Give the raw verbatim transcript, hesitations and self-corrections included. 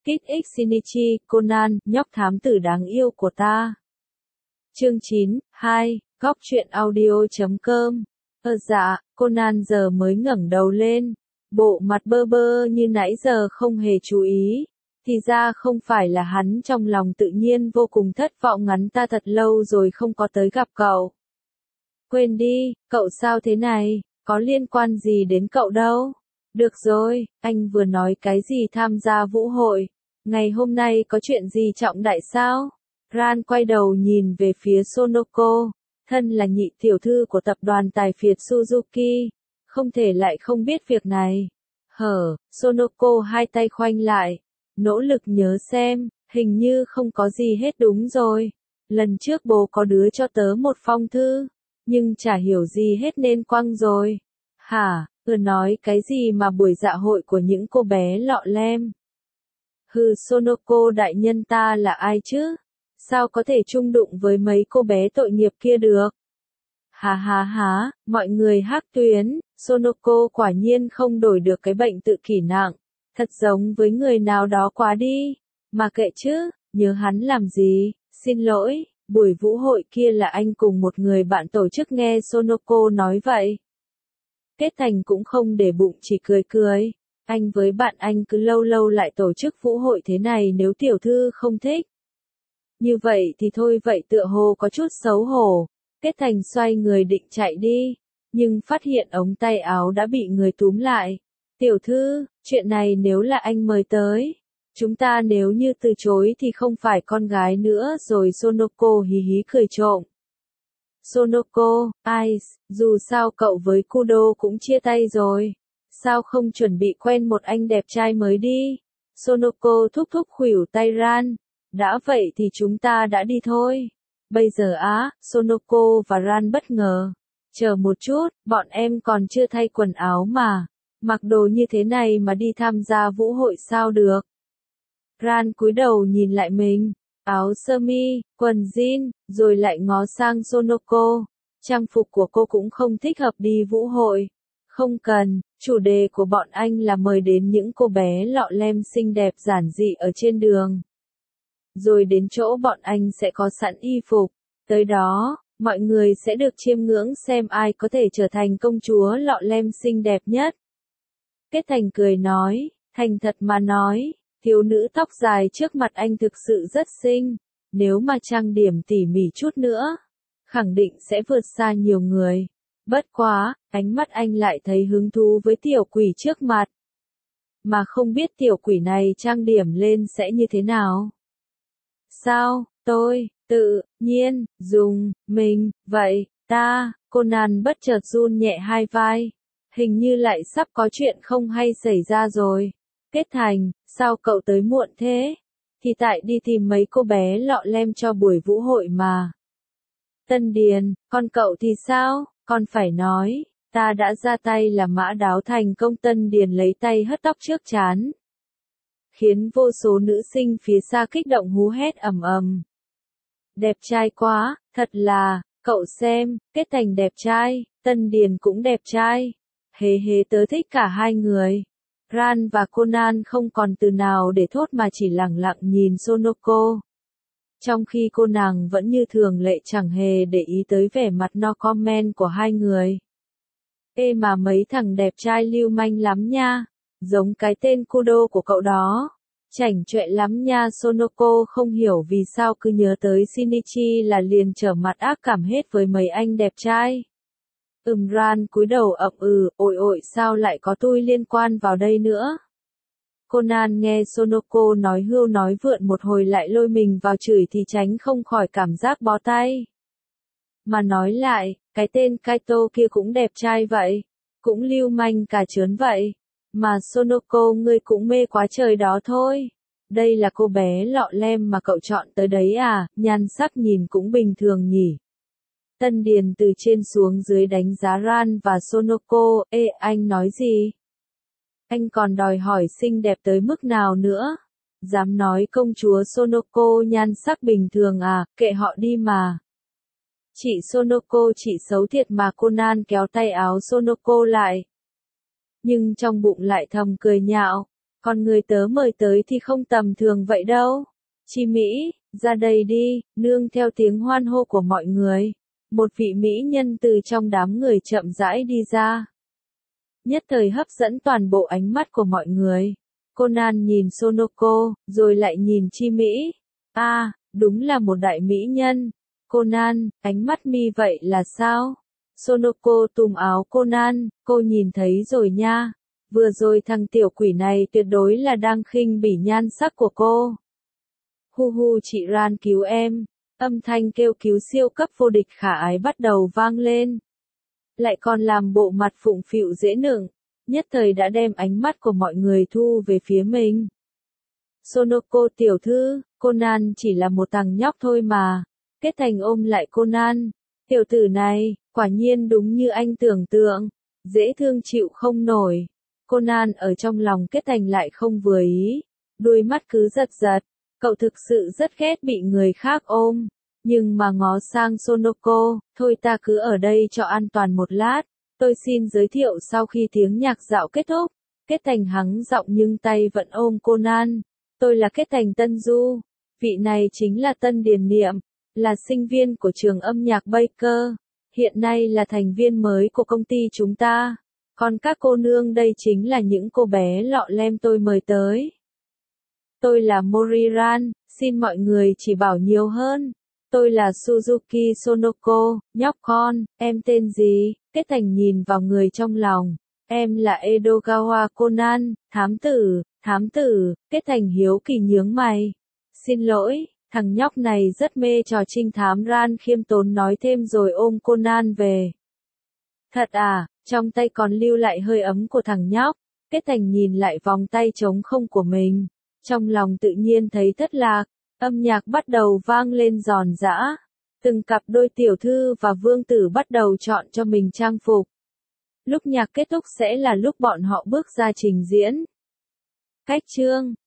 Kit X Shinichi, Conan, nhóc thám tử đáng yêu của ta. Chương chín, hai, góc truyện audio chấm com. Ơ dạ, Conan giờ mới ngẩng đầu lên, bộ mặt bơ bơ như nãy giờ không hề chú ý. Thì ra không phải là hắn trong lòng tự nhiên vô cùng thất vọng, ngắn ta thật lâu rồi không có tới gặp cậu. Quên đi, cậu sao thế này, có liên quan gì đến cậu đâu. Được rồi, anh vừa nói cái gì tham gia vũ hội, ngày hôm nay có chuyện gì trọng đại sao? Ran quay đầu nhìn về phía Sonoko, thân là nhị tiểu thư của tập đoàn tài phiệt Suzuki, không thể lại không biết việc này. Hở, Sonoko hai tay khoanh lại, nỗ lực nhớ xem, hình như không có gì hết đúng rồi. Lần trước bố có đứa cho tớ một phong thư, nhưng chả hiểu gì hết nên quăng rồi. Hả, vừa nói cái gì mà buổi dạ hội của những cô bé lọ lem? Hừ, Sonoko đại nhân ta là ai chứ? Sao có thể chung đụng với mấy cô bé tội nghiệp kia được? Hà hà hà, mọi người hắc tuyến, Sonoko quả nhiên không đổi được cái bệnh tự kỷ nặng, thật giống với người nào đó quá đi. Mà kệ chứ, nhớ hắn làm gì, xin lỗi, buổi vũ hội kia là anh cùng một người bạn tổ chức, nghe Sonoko nói vậy. Kết Thành cũng không để bụng, chỉ cười cười. Anh với bạn anh cứ lâu lâu lại tổ chức vũ hội thế này, nếu tiểu thư không thích. Như vậy thì thôi, vậy tựa hồ có chút xấu hổ. Kết Thành xoay người định chạy đi, nhưng phát hiện ống tay áo đã bị người túm lại. Tiểu thư, chuyện này nếu là anh mời tới, chúng ta nếu như từ chối thì không phải con gái nữa rồi. Sonoko hí hí cười trộm. Sonoko, Ice, dù sao cậu với Kudo cũng chia tay rồi, sao không chuẩn bị quen một anh đẹp trai mới đi? Sonoko thúc thúc khuỷu tay Ran. Đã vậy thì chúng ta đã đi thôi. Bây giờ á, Sonoko và Ran bất ngờ. Chờ một chút, bọn em còn chưa thay quần áo mà. Mặc đồ như thế này mà đi tham gia vũ hội sao được? Ran cúi đầu nhìn lại mình, áo sơ mi, quần jean, rồi lại ngó sang Sonoko. Trang phục của cô cũng không thích hợp đi vũ hội. Không cần, chủ đề của bọn anh là mời đến những cô bé lọ lem xinh đẹp giản dị ở trên đường. Rồi đến chỗ bọn anh sẽ có sẵn y phục. Tới đó, mọi người sẽ được chiêm ngưỡng xem ai có thể trở thành công chúa lọ lem xinh đẹp nhất. Kết Thành cười nói, thành thật mà nói, thiếu nữ tóc dài trước mặt anh thực sự rất xinh. Nếu mà trang điểm tỉ mỉ chút nữa, khẳng định sẽ vượt xa nhiều người. Bất quá, ánh mắt anh lại thấy hứng thú với tiểu quỷ trước mặt. Mà không biết tiểu quỷ này trang điểm lên sẽ như thế nào. Sao, tôi, tự nhiên, dùng, mình, vậy, ta, Conan bất chợt run nhẹ hai vai. Hình như lại sắp có chuyện không hay xảy ra rồi. Kết Thành, sao cậu tới muộn thế? Thì tại đi tìm mấy cô bé lọ lem cho buổi vũ hội mà. Tân Điền, con cậu thì sao? Con phải nói, ta đã ra tay làm mã đáo thành công. Tân Điền lấy tay hất tóc trước trán, khiến vô số nữ sinh phía xa kích động hú hét ầm ầm. Đẹp trai quá, thật là, cậu xem, Kết Thành đẹp trai, Tân Điền cũng đẹp trai. Hề hề, tớ thích cả hai người. Ran và Conan không còn từ nào để thốt mà chỉ lẳng lặng nhìn Sonoko. Trong khi cô nàng vẫn như thường lệ chẳng hề để ý tới vẻ mặt no comment của hai người. Ê mà mấy thằng đẹp trai lưu manh lắm nha, giống cái tên Kudo của cậu đó. Chảnh chọe lắm nha. Sonoko không hiểu vì sao cứ nhớ tới Shinichi là liền trở mặt ác cảm hết với mấy anh đẹp trai. Ừm, Ran cúi đầu ậm ừ, ôi ôi sao lại có tôi liên quan vào đây nữa. Conan nghe Sonoko nói hưu nói vượn một hồi lại lôi mình vào chửi thì tránh không khỏi cảm giác bó tay. Mà nói lại, cái tên Kaito kia cũng đẹp trai vậy, cũng lưu manh cả chớn vậy. Mà Sonoko ngươi cũng mê quá trời đó thôi. Đây là cô bé lọ lem mà cậu chọn tới đấy à, nhan sắc nhìn cũng bình thường nhỉ. Tân Điền từ trên xuống dưới đánh giá Ran và Sonoko. Ê, anh nói gì? Anh còn đòi hỏi xinh đẹp tới mức nào nữa? Dám nói công chúa Sonoko nhan sắc bình thường à, kệ họ đi mà. Chị Sonoko chị xấu thiệt mà. Conan kéo tay áo Sonoko lại. Nhưng trong bụng lại thầm cười nhạo. Còn người tớ mời tới thì không tầm thường vậy đâu. Chi Mỹ, ra đây đi, nương theo tiếng hoan hô của mọi người. Một vị mỹ nhân từ trong đám người chậm rãi đi ra. Nhất thời hấp dẫn toàn bộ ánh mắt của mọi người. Conan nhìn Sonoko, rồi lại nhìn Chi Mỹ. A, à, đúng là một đại mỹ nhân. Conan, ánh mắt mi vậy là sao? Sonoko túm áo Conan, cô nhìn thấy rồi nha. Vừa rồi thằng tiểu quỷ này tuyệt đối là đang khinh bỉ nhan sắc của cô. Hu hu chị Ran cứu em. Âm thanh kêu cứu siêu cấp vô địch khả ái bắt đầu vang lên. Lại còn làm bộ mặt phụng phịu dễ nựng, nhất thời đã đem ánh mắt của mọi người thu về phía mình. Sonoko tiểu thư, Conan chỉ là một thằng nhóc thôi mà. Kết Thành ôm lại Conan. Tiểu tử này, quả nhiên đúng như anh tưởng tượng. Dễ thương chịu không nổi. Conan ở trong lòng Kết Thành lại không vừa ý. Đuôi mắt cứ giật giật. Cậu thực sự rất ghét bị người khác ôm. Nhưng mà ngó sang Sonoko, thôi ta cứ ở đây cho an toàn một lát. Tôi xin giới thiệu sau khi tiếng nhạc dạo kết thúc. Kết Thành hắng giọng nhưng tay vẫn ôm Conan. Tôi là Kết Thành Tân Du. Vị này chính là Tân Điền Niệm, là sinh viên của trường âm nhạc Baker. Hiện nay là thành viên mới của công ty chúng ta. Còn các cô nương đây chính là những cô bé lọ lem tôi mời tới. Tôi là Moriran, xin mọi người chỉ bảo nhiều hơn. Tôi là Suzuki Sonoko, nhóc con, em tên gì? Kết Thành nhìn vào người trong lòng. Em là Edogawa Conan, thám tử, thám tử. Kết Thành hiếu kỳ nhướng mày. Xin lỗi, thằng nhóc này rất mê trò trinh thám. Ran khiêm tốn nói thêm rồi ôm Conan về. Thật à, trong tay còn lưu lại hơi ấm của thằng nhóc. Kết Thành nhìn lại vòng tay trống không của mình. Trong lòng tự nhiên thấy thất lạc. Âm nhạc bắt đầu vang lên giòn giã. Từng cặp đôi tiểu thư và vương tử bắt đầu chọn cho mình trang phục. Lúc nhạc kết thúc sẽ là lúc bọn họ bước ra trình diễn. Cách chương